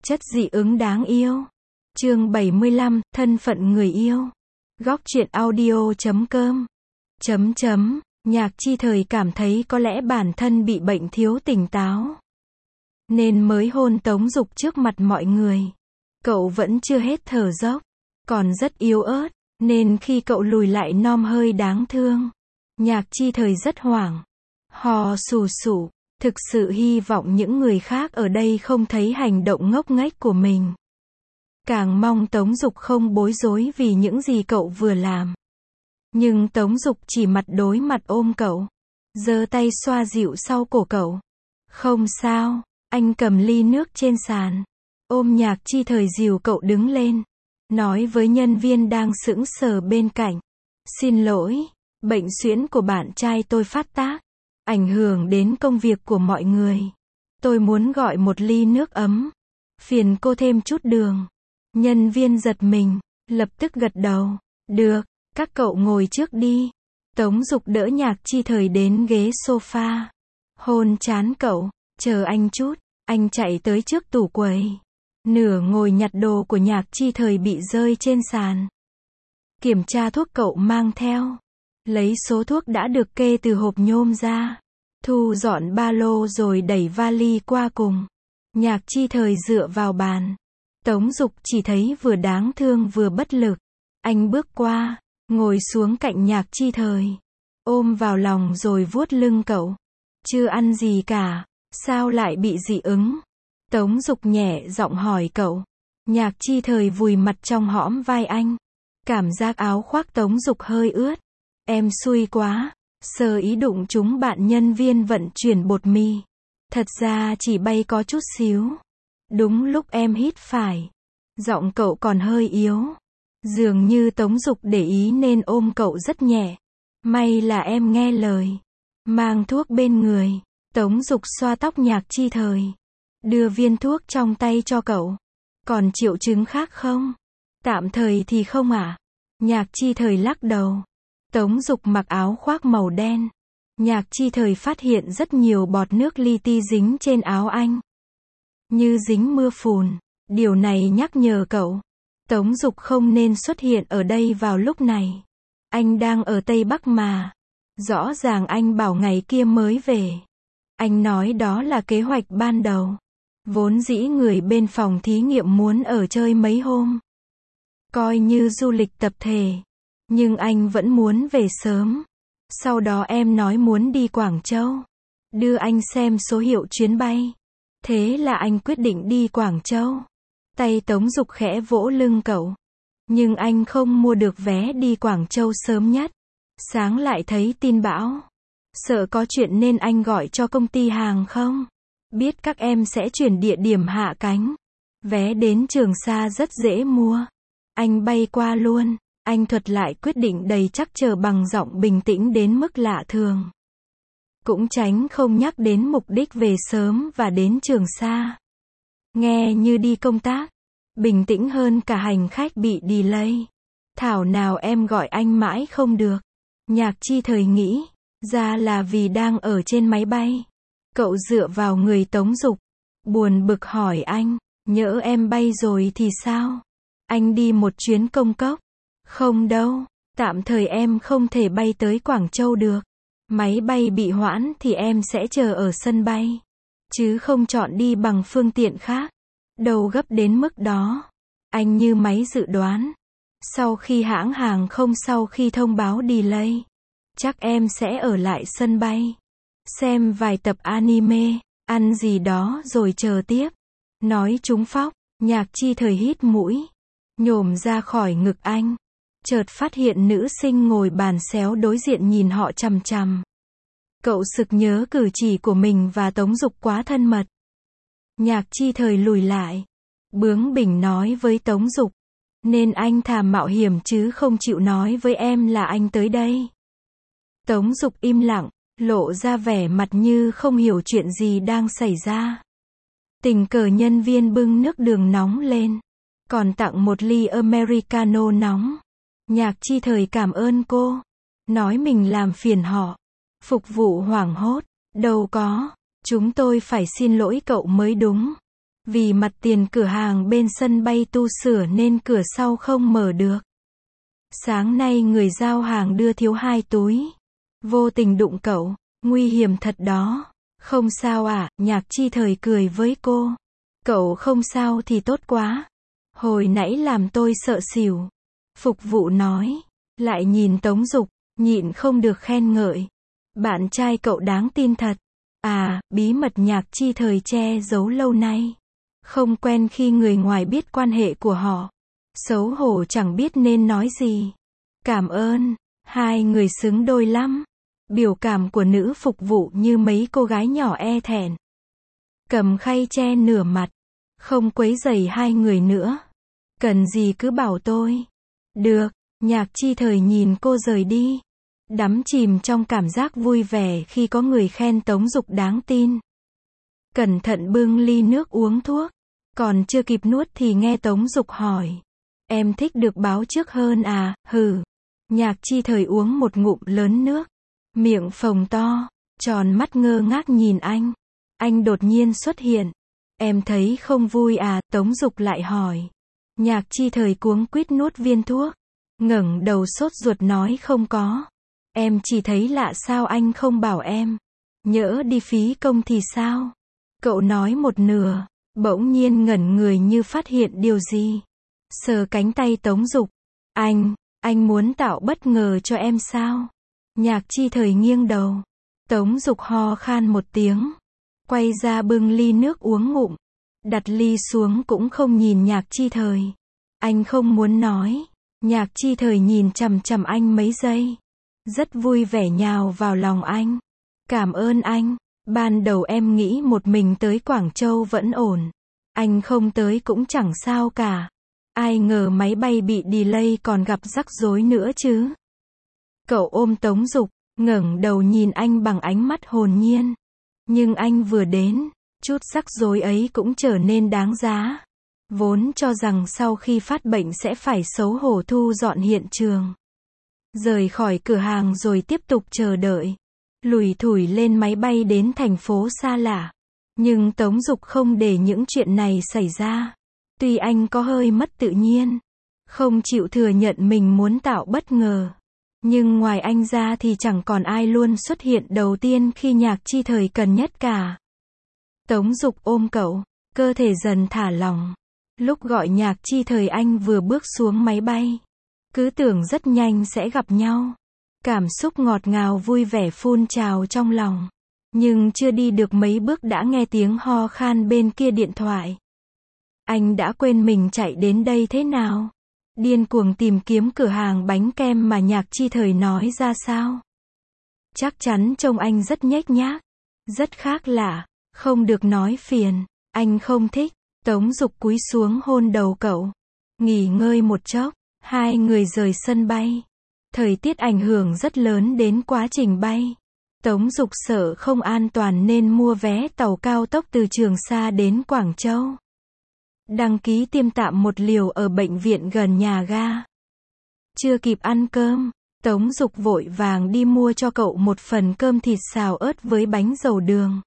Chất dị ứng đáng yêu. Chương 75, thân phận người yêu. Góc truyện audio.com. Nhạc Chi Thời cảm thấy có lẽ bản thân bị bệnh thiếu tỉnh táo, nên mới hôn Tống Dục trước mặt mọi người. Cậu vẫn chưa hết thở dốc, còn rất yếu ớt, nên khi cậu lùi lại nom hơi đáng thương. Nhạc Chi Thời rất hoảng, hò sù sụ, thực sự hy vọng những người khác ở đây không thấy hành động ngốc nghếch của mình. Càng mong Tống Dục không bối rối vì những gì cậu vừa làm. Nhưng Tống Dục chỉ mặt đối mặt ôm cậu, giơ tay xoa dịu sau cổ cậu. Không sao, anh cầm ly nước trên sàn, ôm Nhạc Chi Thời dìu cậu đứng lên, nói với nhân viên đang sững sờ bên cạnh. Xin lỗi, bệnh suyễn của bạn trai tôi phát tác, ảnh hưởng đến công việc của mọi người. Tôi muốn gọi một ly nước ấm, phiền cô thêm chút đường. Nhân viên giật mình, lập tức gật đầu. Được, các cậu ngồi trước đi. Tống Dục đỡ Nhạc Chi Thời đến ghế sofa, hôn trán cậu. Chờ anh chút. Anh chạy tới trước tủ quầy, nửa ngồi nhặt đồ của Nhạc Chi Thời bị rơi trên sàn. Kiểm tra thuốc cậu mang theo, lấy số thuốc đã được kê từ hộp nhôm ra, thu dọn ba lô rồi đẩy vali qua cùng. Nhạc Chi Thời dựa vào bàn. Tống Dục chỉ thấy vừa đáng thương vừa bất lực. Anh bước qua, ngồi xuống cạnh Nhạc Chi Thời, ôm vào lòng rồi vuốt lưng cậu. Chưa ăn gì cả, sao lại bị dị ứng? Tống Dục nhẹ giọng hỏi cậu. Nhạc Chi Thời vùi mặt trong hõm vai anh. Cảm giác áo khoác Tống Dục hơi ướt. Em xui quá, sơ ý đụng trúng bạn nhân viên vận chuyển bột mì. Thật ra chỉ bay có chút xíu. Đúng lúc em hít phải. Giọng cậu còn hơi yếu. Dường như Tống Dục để ý nên ôm cậu rất nhẹ. May là em nghe lời, mang thuốc bên người. Tống Dục xoa tóc Nhạc Chi Thời, đưa viên thuốc trong tay cho cậu. Còn triệu chứng khác không? Tạm thời thì không ạ. Nhạc Chi Thời lắc đầu. Tống Dục mặc áo khoác màu đen. Nhạc Chi Thời phát hiện rất nhiều bọt nước li ti dính trên áo anh, như dính mưa phùn. Điều này nhắc nhở cậu, Tống Dục không nên xuất hiện ở đây vào lúc này. Anh đang ở Tây Bắc mà. Rõ ràng anh bảo ngày kia mới về. Anh nói đó là kế hoạch ban đầu. Vốn dĩ người bên phòng thí nghiệm muốn ở chơi mấy hôm, coi như du lịch tập thể. Nhưng anh vẫn muốn về sớm. Sau đó em nói muốn đi Quảng Châu, đưa anh xem số hiệu chuyến bay. Thế là anh quyết định đi Quảng Châu. Tay Tống Dục khẽ vỗ lưng cậu. Nhưng anh không mua được vé đi Quảng Châu sớm nhất. Sáng lại thấy tin bão. Sợ có chuyện nên anh gọi cho công ty hàng không. Biết các em sẽ chuyển địa điểm hạ cánh. Vé đến Trường Sa rất dễ mua. Anh bay qua luôn. Anh thuật lại quyết định đầy trắc trở bằng giọng bình tĩnh đến mức lạ thường. Cũng tránh không nhắc đến mục đích về sớm và đến Trường Sa. Nghe như đi công tác. Bình tĩnh hơn cả hành khách bị delay. Thảo nào em gọi anh mãi không được. Nhạc Chi Thời nghĩ ra là vì đang ở trên máy bay. Cậu dựa vào người Tống Dục, buồn bực hỏi anh, nhỡ em bay rồi thì sao? Anh đi một chuyến công cốc. Không đâu, tạm thời em không thể bay tới Quảng Châu được. Máy bay bị hoãn thì em sẽ chờ ở sân bay, chứ không chọn đi bằng phương tiện khác. Đâu gấp đến mức đó. Anh như máy dự đoán. Sau khi hãng hàng không sau khi thông báo delay, chắc em sẽ ở lại sân bay, xem vài tập anime, ăn gì đó rồi chờ tiếp. Nói trúng phóc, Nhạc Chi Thời hít mũi, nhổm ra khỏi ngực anh. Chợt phát hiện nữ sinh ngồi bàn xéo đối diện nhìn họ chằm chằm. Cậu sực nhớ cử chỉ của mình và Tống Dục quá thân mật. Nhạc Chi Thời lùi lại, bướng bỉnh nói với Tống Dục. Nên anh thà mạo hiểm chứ không chịu nói với em là anh tới đây. Tống Dục im lặng, lộ ra vẻ mặt như không hiểu chuyện gì đang xảy ra. Tình cờ nhân viên bưng nước đường nóng lên, còn tặng một ly Americano nóng. Nhạc Chi Thời cảm ơn cô, nói mình làm phiền họ. Phục vụ hoảng hốt, đâu có, chúng tôi phải xin lỗi cậu mới đúng. Vì mặt tiền cửa hàng bên sân bay tu sửa nên cửa sau không mở được. Sáng nay người giao hàng đưa thiếu 2 túi. Vô tình đụng cậu, nguy hiểm thật đó. Không sao à, Nhạc Chi Thời cười với cô. Cậu không sao thì tốt quá. Hồi nãy làm tôi sợ xỉu. Phục vụ nói. Lại nhìn Tống Dục, nhịn không được khen ngợi. Bạn trai cậu đáng tin thật. À, bí mật Nhạc Chi Thời che giấu lâu nay. Không quen khi người ngoài biết quan hệ của họ. Xấu hổ chẳng biết nên nói gì. Cảm ơn, hai người xứng đôi lắm. Biểu cảm của nữ phục vụ như mấy cô gái nhỏ e thẹn. Cầm khay che nửa mặt. Không quấy rầy hai người nữa. Cần gì cứ bảo tôi. Được, Nhạc Chi Thời nhìn cô rời đi. Đắm chìm trong cảm giác vui vẻ khi có người khen Tống Dục đáng tin. Cẩn thận bưng ly nước uống thuốc. Còn chưa kịp nuốt thì nghe Tống Dục hỏi. Em thích được báo trước hơn à, hừ. Nhạc Chi Thời uống một ngụm lớn nước. Miệng phồng to, tròn mắt ngơ ngác nhìn anh. Anh đột nhiên xuất hiện. Em thấy không vui à, Tống Dục lại hỏi. Nhạc Chi Thời cuống quýt nuốt viên thuốc. Ngẩng đầu sốt ruột nói không có. Em chỉ thấy lạ sao anh không bảo em. Nhỡ đi phí công thì sao? Cậu nói một nửa, bỗng nhiên ngẩn người như phát hiện điều gì. Sờ cánh tay Tống Dục. Anh muốn tạo bất ngờ cho em sao? Nhạc Chi Thời nghiêng đầu. Tống Dục ho khan một tiếng. Quay ra bưng ly nước uống ngụm. Đặt ly xuống cũng không nhìn Nhạc Chi Thời. Anh không muốn nói. Nhạc Chi Thời nhìn chằm chằm anh mấy giây. Rất vui vẻ nhào vào lòng anh. Cảm ơn anh. Ban đầu em nghĩ một mình tới Quảng Châu vẫn ổn. Anh không tới cũng chẳng sao cả. Ai ngờ máy bay bị delay còn gặp rắc rối nữa chứ. Cậu ôm Tống Dục, ngẩng đầu nhìn anh bằng ánh mắt hồn nhiên. Nhưng anh vừa đến, chút rắc rối ấy cũng trở nên đáng giá. Vốn cho rằng sau khi phát bệnh sẽ phải xấu hổ thu dọn hiện trường. Rời khỏi cửa hàng rồi tiếp tục chờ đợi. Lủi thủi lên máy bay đến thành phố xa lạ. Nhưng Tống Dục không để những chuyện này xảy ra. Tuy anh có hơi mất tự nhiên. Không chịu thừa nhận mình muốn tạo bất ngờ. Nhưng ngoài anh ra thì chẳng còn ai luôn xuất hiện đầu tiên khi Nhạc Chi Thời cần nhất cả. Tống Dục ôm cậu, cơ thể dần thả lỏng. Lúc gọi Nhạc Chi Thời anh vừa bước xuống máy bay. Cứ tưởng rất nhanh sẽ gặp nhau. Cảm xúc ngọt ngào vui vẻ phun trào trong lòng. Nhưng chưa đi được mấy bước đã nghe tiếng ho khan bên kia điện thoại. Anh đã quên mình chạy đến đây thế nào? Điên cuồng tìm kiếm cửa hàng bánh kem mà Nhạc Chi Thời nói ra sao? Chắc chắn trông anh rất nhếch nhác. Rất khác lạ. Không được nói phiền. Anh không thích. Tống Dục cúi xuống hôn đầu cậu. Nghỉ ngơi một chốc. Hai người rời sân bay. Thời tiết ảnh hưởng rất lớn đến quá trình bay. Tống Dục sợ không an toàn nên mua vé tàu cao tốc từ Trường Sa đến Quảng Châu. Đăng ký tiêm tạm một liều ở bệnh viện gần nhà ga. Chưa kịp ăn cơm, Tống Dục vội vàng đi mua cho cậu một phần cơm thịt xào ớt với bánh dầu đường.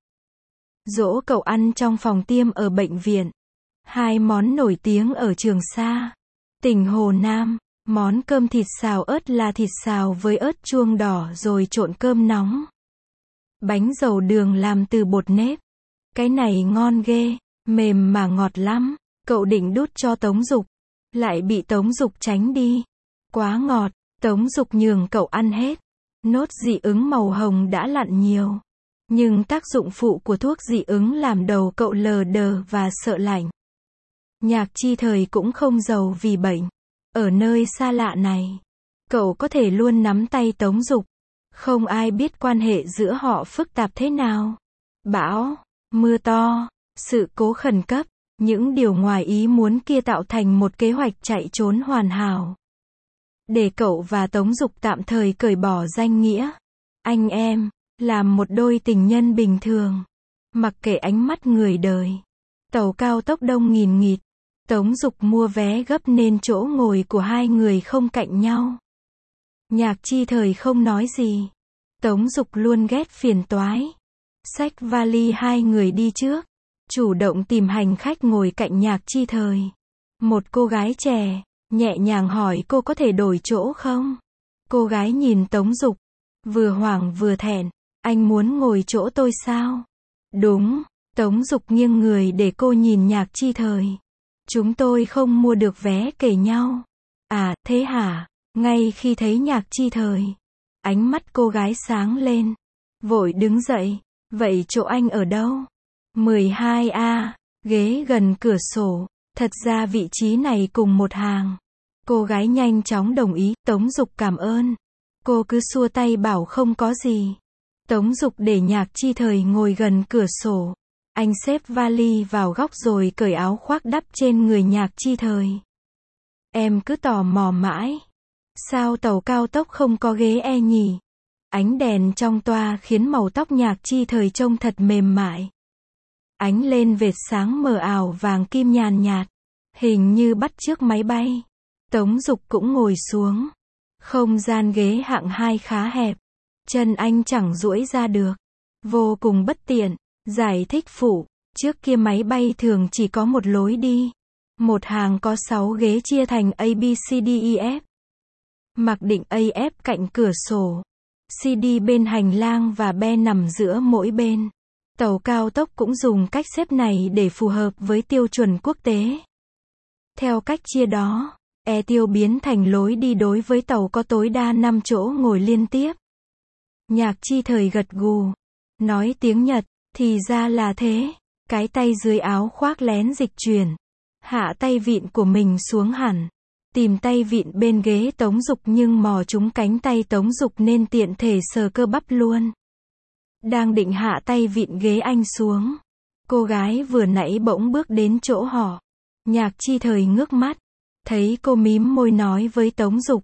Dỗ cậu ăn trong phòng tiêm ở bệnh viện. Hai món nổi tiếng ở Trường Sa, tỉnh Hồ Nam. Món cơm thịt xào ớt là thịt xào với ớt chuông đỏ rồi trộn cơm nóng. Bánh dầu đường làm từ bột nếp. Cái này ngon ghê, mềm mà ngọt lắm. Cậu định đút cho Tống Dục, lại bị Tống Dục tránh đi. Quá ngọt, Tống Dục nhường cậu ăn hết. Nốt dị ứng màu hồng đã lặn nhiều. Nhưng tác dụng phụ của thuốc dị ứng làm đầu cậu lờ đờ và sợ lạnh. Nhạc Chi Thời cũng không giàu vì bệnh. Ở nơi xa lạ này, cậu có thể luôn nắm tay Tống Dục. Không ai biết quan hệ giữa họ phức tạp thế nào. Bão, mưa to, sự cố khẩn cấp, những điều ngoài ý muốn kia tạo thành một kế hoạch chạy trốn hoàn hảo. Để cậu và Tống Dục tạm thời cởi bỏ danh nghĩa anh em, làm một đôi tình nhân bình thường. Mặc kệ ánh mắt người đời. Tàu cao tốc đông nghìn nghịt. Tống Dục mua vé gấp nên chỗ ngồi của hai người không cạnh nhau. Nhạc Chi Thời không nói gì. Tống Dục luôn ghét phiền toái. Xách vali hai người đi trước. chủ động tìm hành khách ngồi cạnh Nhạc Chi Thời. Một cô gái trẻ, nhẹ nhàng hỏi cô có thể đổi chỗ không? Cô gái nhìn Tống Dục, vừa hoảng vừa thẹn, anh muốn ngồi chỗ tôi sao? Đúng, Tống Dục nghiêng người để cô nhìn Nhạc Chi Thời. Chúng tôi không mua được vé kể nhau. À, thế hả? Ngay khi thấy Nhạc Chi Thời, ánh mắt cô gái sáng lên, vội đứng dậy. Vậy chỗ anh ở đâu? 12A, ghế gần cửa sổ. Thật ra vị trí này cùng một hàng. Cô gái nhanh chóng đồng ý. Tống Dục cảm ơn. Cô cứ xua tay bảo không có gì. Tống Dục để Nhạc Chi Thời ngồi gần cửa sổ. Anh xếp vali vào góc rồi cởi áo khoác đắp trên người Nhạc Chi Thời. Em cứ tò mò mãi. Sao tàu cao tốc không có ghế e nhỉ? Ánh đèn trong toa khiến màu tóc Nhạc Chi Thời trông thật mềm mại. Ánh lên vệt sáng mờ ảo vàng kim nhàn nhạt, hình như bắt chước máy bay. Tống Dục cũng ngồi xuống. Không gian ghế hạng 2 khá hẹp. Chân anh chẳng duỗi ra được. Vô cùng bất tiện. Giải thích phụ, trước kia máy bay thường chỉ có một lối đi. Một hàng có 6 ghế chia thành A, B, C, D, E, F. Mặc định A, F cạnh cửa sổ. CD bên hành lang và B nằm giữa mỗi bên. Tàu cao tốc cũng dùng cách xếp này để phù hợp với tiêu chuẩn quốc tế. Theo cách chia đó, E tiêu biến thành lối đi đối với tàu có tối đa 5 chỗ ngồi liên tiếp. Nhạc Chi Thời gật gù, nói tiếng Nhật, thì ra là thế. Cái tay dưới áo khoác lén dịch chuyển, hạ tay vịn của mình xuống hẳn. Tìm tay vịn bên ghế Tống Dục nhưng mò trúng cánh tay Tống Dục nên tiện thể sờ cơ bắp luôn. Đang định hạ tay vịn ghế anh xuống. Cô gái vừa nãy bỗng bước đến chỗ họ. Nhạc Chi Thời ngước mắt. Thấy cô mím môi nói với Tống Dục.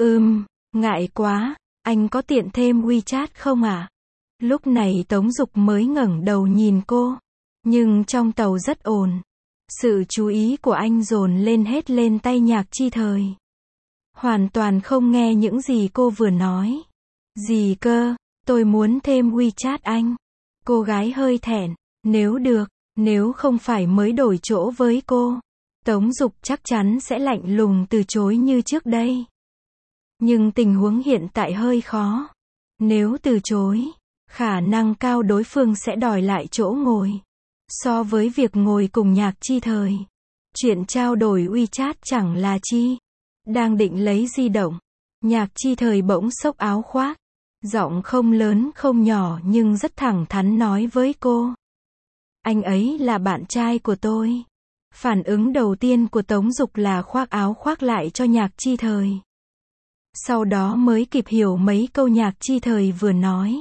Ngại quá, anh có tiện thêm WeChat không ạ? Lúc này Tống Dục mới ngẩng đầu nhìn cô. Nhưng trong tàu rất ồn. Sự chú ý của anh dồn lên hết lên tay Nhạc Chi Thời. Hoàn toàn không nghe những gì cô vừa nói. Gì cơ? Tôi muốn thêm WeChat anh. Cô gái hơi thẹn. Nếu được, nếu không phải mới đổi chỗ với cô, Tống Dục chắc chắn sẽ lạnh lùng từ chối như trước đây. Nhưng tình huống hiện tại hơi khó. Nếu từ chối, khả năng cao đối phương sẽ đòi lại chỗ ngồi. So với việc ngồi cùng Nhạc Chi Thời, chuyện trao đổi WeChat chẳng là chi. Đang định lấy di động, Nhạc Chi Thời bỗng xốc áo khoác. Giọng không lớn không nhỏ nhưng rất thẳng thắn nói với cô. Anh ấy là bạn trai của tôi. Phản ứng đầu tiên của Tống Dục là khoác áo khoác lại cho Nhạc Chi Thời. Sau đó mới kịp hiểu mấy câu Nhạc Chi Thời vừa nói.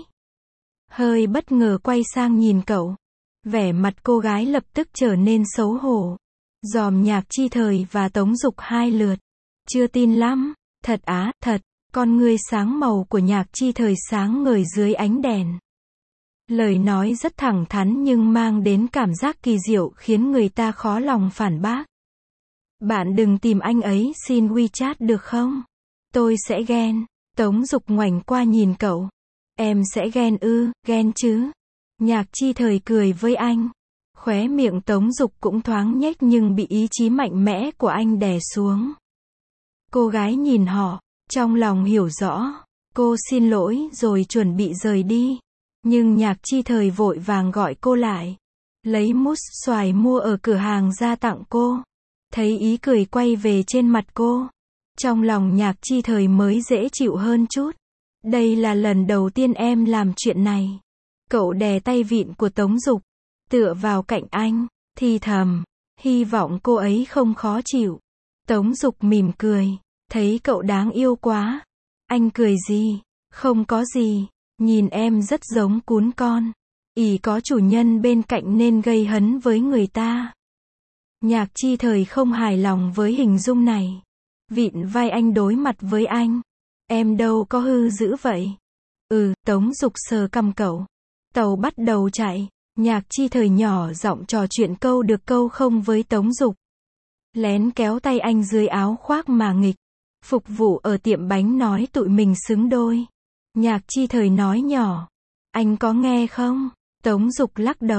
Hơi bất ngờ quay sang nhìn cậu. Vẻ mặt cô gái lập tức trở nên xấu hổ. Dòm Nhạc Chi Thời và Tống Dục 2 lượt. Chưa tin lắm. Thật á, thật. Con ngươi sáng màu của Nhạc Chi Thời sáng ngời dưới ánh đèn. Lời nói rất thẳng thắn nhưng mang đến cảm giác kỳ diệu khiến người ta khó lòng phản bác. Bạn đừng tìm anh ấy xin WeChat được không? Tôi sẽ ghen. Tống Dục ngoảnh qua nhìn cậu. Em sẽ ghen ư? Ghen chứ? Nhạc Chi Thời cười với anh. Khóe miệng Tống Dục cũng thoáng nhếch nhưng bị ý chí mạnh mẽ của anh đè xuống. Cô gái nhìn họ, trong lòng hiểu rõ. Cô xin lỗi rồi chuẩn bị rời đi. Nhưng Nhạc Chi Thời vội vàng gọi cô lại. Lấy mousse xoài mua ở cửa hàng ra tặng cô. Thấy ý cười quay về trên mặt cô. Trong lòng Nhạc Chi Thời mới dễ chịu hơn chút. Đây là lần đầu tiên em làm chuyện này. Cậu đè tay vịn của Tống Dục, tựa vào cạnh anh, thì thầm, hy vọng cô ấy không khó chịu. Tống Dục mỉm cười, thấy cậu đáng yêu quá. Anh cười gì? Không có gì, nhìn em rất giống cún con. Ỷ có chủ nhân bên cạnh nên gây hấn với người ta. Nhạc Chi Thời không hài lòng với hình dung này. Vịn vai anh đối mặt với anh. Em đâu có hư dữ vậy. Tống Dục sờ cằm cậu. Tàu bắt đầu chạy. Nhạc Chi Thời nhỏ giọng trò chuyện câu được câu không với Tống Dục. Lén kéo tay anh dưới áo khoác mà nghịch. Phục vụ ở tiệm bánh nói tụi mình xứng đôi. Nhạc Chi Thời nói nhỏ. Anh có nghe không? Tống Dục lắc đầu.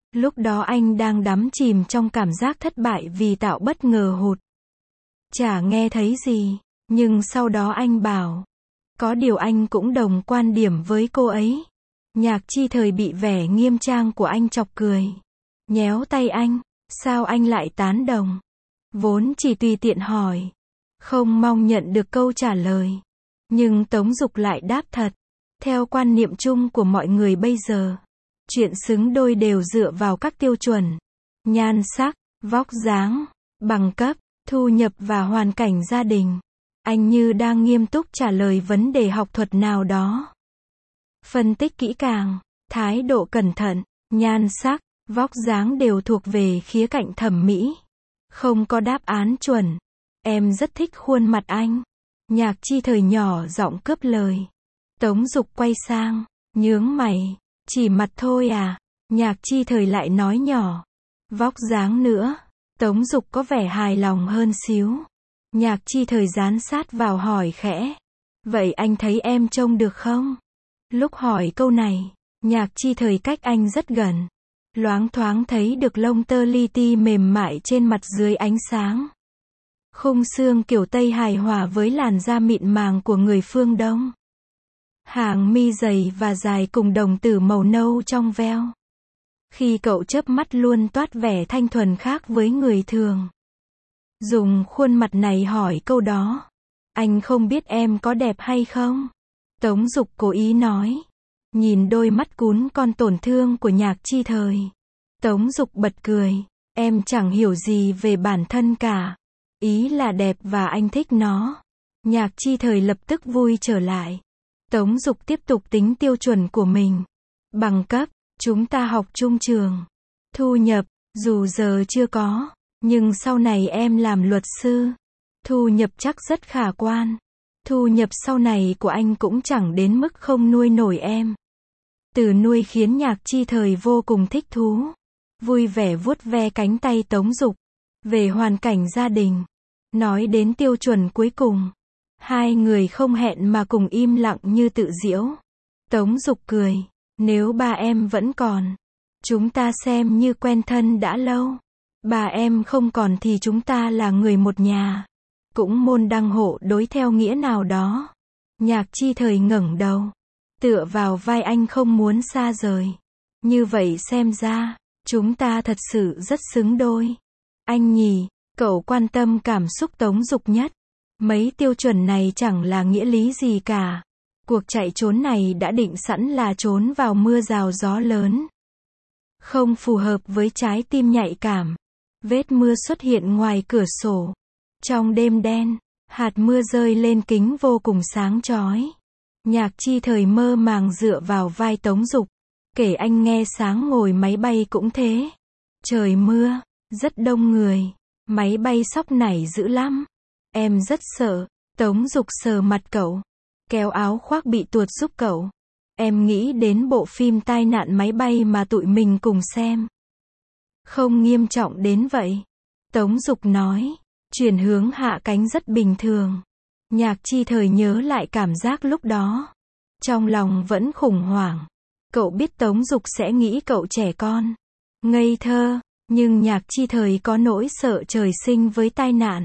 Lúc đó anh đang đắm chìm trong cảm giác thất bại vì tạo bất ngờ hụt. Chả nghe thấy gì, nhưng sau đó anh bảo. Có điều anh cũng đồng quan điểm với cô ấy. Nhạc Chi Thời bị vẻ nghiêm trang của anh chọc cười. Nhéo tay anh, sao anh lại tán đồng? Vốn chỉ tùy tiện hỏi. Không mong nhận được câu trả lời. Nhưng Tống Dục lại đáp thật. Theo quan niệm chung của mọi người bây giờ, chuyện xứng đôi đều dựa vào các tiêu chuẩn. Nhan sắc, vóc dáng, bằng cấp, thu nhập và hoàn cảnh gia đình. Anh như đang nghiêm túc trả lời vấn đề học thuật nào đó. Phân tích kỹ càng, thái độ cẩn thận, nhan sắc, vóc dáng đều thuộc về khía cạnh thẩm mỹ. Không có đáp án chuẩn. Em rất thích khuôn mặt anh. Nhạc Chi Thời nhỏ giọng cướp lời. Tống Dục quay sang, nhướng mày. Chỉ mặt thôi à? Nhạc Chi Thời lại nói nhỏ. Vóc dáng nữa. Tống Dục có vẻ hài lòng hơn xíu. Nhạc Chi Thời dán sát vào hỏi khẽ. Vậy anh thấy em trông được không? Lúc hỏi câu này, Nhạc Chi Thời cách anh rất gần. Loáng thoáng thấy được lông tơ li ti mềm mại trên mặt dưới ánh sáng. Khung xương kiểu Tây hài hòa với làn da mịn màng của người phương Đông. Hàng mi dày và dài cùng đồng tử màu nâu trong veo. Khi cậu chớp mắt luôn toát vẻ thanh thuần khác với người thường. Dùng khuôn mặt này hỏi câu đó. Anh không biết em có đẹp hay không? Tống Dục cố ý nói. Nhìn đôi mắt cún con tổn thương của Nhạc Chi Thời. Tống Dục bật cười. Em chẳng hiểu gì về bản thân cả. Ý là đẹp và anh thích nó. Nhạc Chi Thời lập tức vui trở lại. Tống Dục tiếp tục tính tiêu chuẩn của mình. Bằng cấp, chúng ta học chung trường. Thu nhập, dù giờ chưa có, nhưng sau này em làm luật sư. Thu nhập chắc rất khả quan. Thu nhập sau này của anh cũng chẳng đến mức không nuôi nổi em. Từ nuôi khiến Nhạc Chi Thời vô cùng thích thú. Vui vẻ vuốt ve cánh tay Tống Dục. Về hoàn cảnh gia đình. Nói đến tiêu chuẩn cuối cùng. Hai người không hẹn mà cùng im lặng như tự giễu. Tống Dục cười. Nếu ba em vẫn còn, chúng ta xem như quen thân đã lâu. Ba em không còn thì chúng ta là người một nhà. Cũng môn đăng hộ đối theo nghĩa nào đó. Nhạc Chi Thời ngẩng đầu. Tựa vào vai anh không muốn xa rời. Như vậy xem ra, chúng ta thật sự rất xứng đôi. Anh nhỉ, cậu quan tâm cảm xúc Tống Dục nhất. Mấy tiêu chuẩn này chẳng là nghĩa lý gì cả. Cuộc chạy trốn này đã định sẵn là trốn vào mưa rào gió lớn. Không phù hợp với trái tim nhạy cảm. Vết mưa xuất hiện ngoài cửa sổ. Trong đêm đen, hạt mưa rơi lên kính vô cùng sáng chói. Nhạc Chi Thời mơ màng dựa vào vai Tống Dục. Kể anh nghe sáng ngồi máy bay cũng thế. Trời mưa, rất đông người. Máy bay xóc nảy dữ lắm. Em rất sợ. Tống Dục sờ mặt cậu. Kéo áo khoác bị tuột giúp cậu. Em nghĩ đến bộ phim tai nạn máy bay mà tụi mình cùng xem. Không nghiêm trọng đến vậy. Tống Dục nói. Chuyển hướng hạ cánh rất bình thường. Nhạc Chi Thời nhớ lại cảm giác lúc đó. Trong lòng vẫn khủng hoảng. Cậu biết Tống Dục sẽ nghĩ cậu trẻ con, ngây thơ. Nhưng Nhạc Chi Thời có nỗi sợ trời sinh với tai nạn.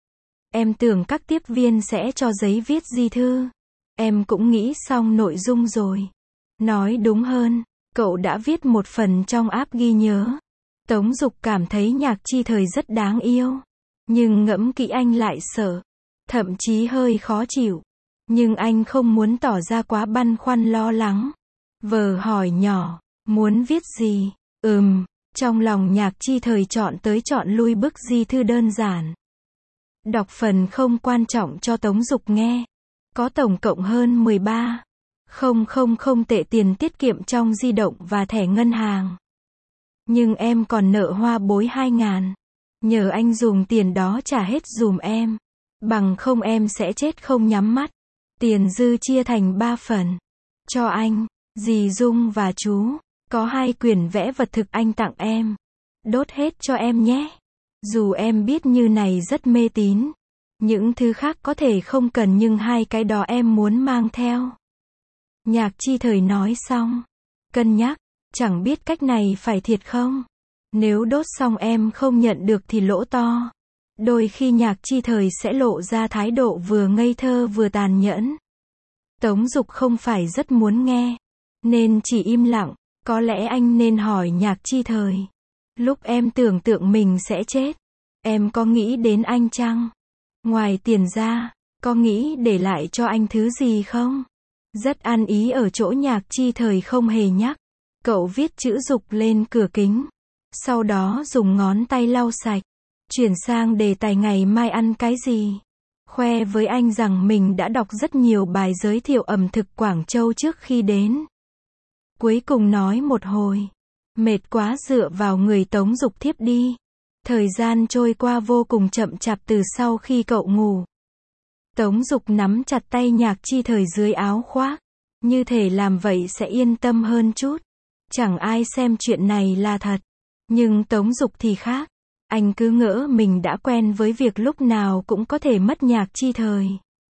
Em tưởng các tiếp viên sẽ cho giấy viết di thư. Em cũng nghĩ xong nội dung rồi. Nói đúng hơn, cậu đã viết một phần trong app ghi nhớ. Tống Dục cảm thấy Nhạc Chi Thời rất đáng yêu. Nhưng ngẫm kỹ anh lại sợ. Thậm chí hơi khó chịu. Nhưng anh không muốn tỏ ra quá băn khoăn lo lắng. Vờ hỏi nhỏ, muốn viết gì? Trong lòng Nhạc Chi Thời chọn tới chọn lui bức di thư đơn giản. Đọc phần không quan trọng cho Tống Dục nghe. Có tổng cộng hơn 13,000 tệ tiền tiết kiệm trong di động và thẻ ngân hàng. Nhưng em còn nợ hoa bối 2.000. Nhờ anh dùng tiền đó trả hết dùm em. Bằng không em sẽ chết không nhắm mắt. Tiền dư chia thành 3 phần. Cho anh, dì Dung và chú. Có 2 quyển vẽ vật thực anh tặng em. Đốt hết cho em nhé. Dù em biết như này rất mê tín. Những thứ khác có thể không cần nhưng 2 cái đó em muốn mang theo. Nhạc Chi Thời nói xong. Cân nhắc. Chẳng biết cách này phải thiệt không? Nếu đốt xong em không nhận được thì lỗ to. Đôi khi Nhạc Chi Thời sẽ lộ ra thái độ vừa ngây thơ vừa tàn nhẫn. Tống Dục không phải rất muốn nghe, nên chỉ im lặng. Có lẽ anh nên hỏi Nhạc Chi Thời. Lúc em tưởng tượng mình sẽ chết, em có nghĩ đến anh chăng? Ngoài tiền ra, có nghĩ để lại cho anh thứ gì không? Rất ăn ý ở chỗ Nhạc Chi Thời không hề nhắc. Cậu viết chữ Dục lên cửa kính. Sau đó dùng ngón tay lau sạch. Chuyển sang đề tài ngày mai ăn cái gì. Khoe với anh rằng mình đã đọc rất nhiều bài giới thiệu ẩm thực Quảng Châu trước khi đến. Cuối cùng nói một hồi. Mệt quá dựa vào người Tống Dục thiếp đi. Thời gian trôi qua vô cùng chậm chạp từ sau khi cậu ngủ. Tống Dục nắm chặt tay Nhạc Chi Thời dưới áo khoác. Như thể làm vậy sẽ yên tâm hơn chút. Chẳng ai xem chuyện này là thật. Nhưng Tống Dục thì khác. Anh cứ ngỡ mình đã quen với việc lúc nào cũng có thể mất Nhạc Chi Thời.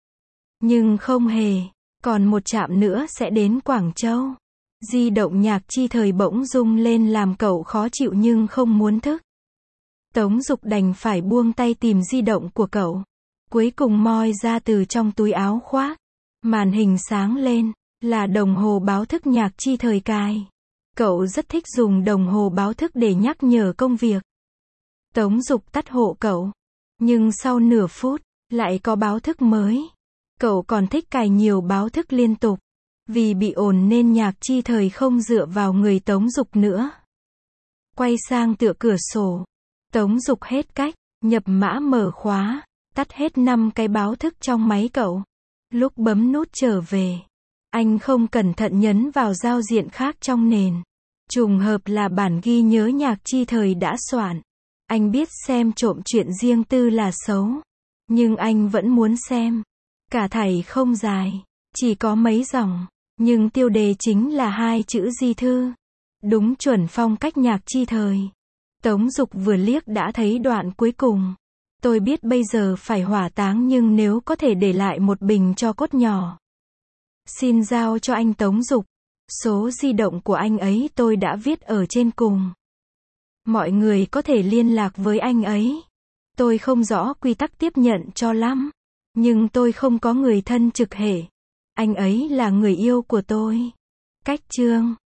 Nhưng không hề. Còn một trạm nữa sẽ đến Quảng Châu. Di động Nhạc Chi Thời bỗng rung lên làm cậu khó chịu nhưng không muốn thức. Tống Dục đành phải buông tay tìm di động của cậu. Cuối cùng moi ra từ trong túi áo khoác. Màn hình sáng lên, là đồng hồ báo thức Nhạc Chi Thời cài. Cậu rất thích dùng đồng hồ báo thức để nhắc nhở công việc. Tống Dục tắt hộ cậu. Nhưng sau nửa phút, lại có báo thức mới. Cậu còn thích cài nhiều báo thức liên tục. Vì bị ồn nên Nhạc Chi Thời không dựa vào người Tống Dục nữa. Quay sang tựa cửa sổ. Tống Dục hết cách, nhập mã mở khóa, tắt hết 5 cái báo thức trong máy cậu. Lúc bấm nút trở về, anh không cẩn thận nhấn vào giao diện khác trong nền. Trùng hợp là bản ghi nhớ Nhạc Chi Thời đã soạn. Anh biết xem trộm chuyện riêng tư là xấu. Nhưng anh vẫn muốn xem. Cả thảy không dài, chỉ có mấy dòng. Nhưng tiêu đề chính là 2 chữ di thư. Đúng chuẩn phong cách Nhạc Chi Thời. Tống Dục vừa liếc đã thấy đoạn cuối cùng. Tôi biết bây giờ phải hỏa táng nhưng nếu có thể để lại một bình tro cốt nhỏ. Xin giao cho anh Tống Dục. Số di động của anh ấy tôi đã viết ở trên cùng. Mọi người có thể liên lạc với anh ấy. Tôi không rõ quy tắc tiếp nhận cho lắm. Nhưng tôi không có người thân trực hệ. Anh ấy là người yêu của tôi. Cách chương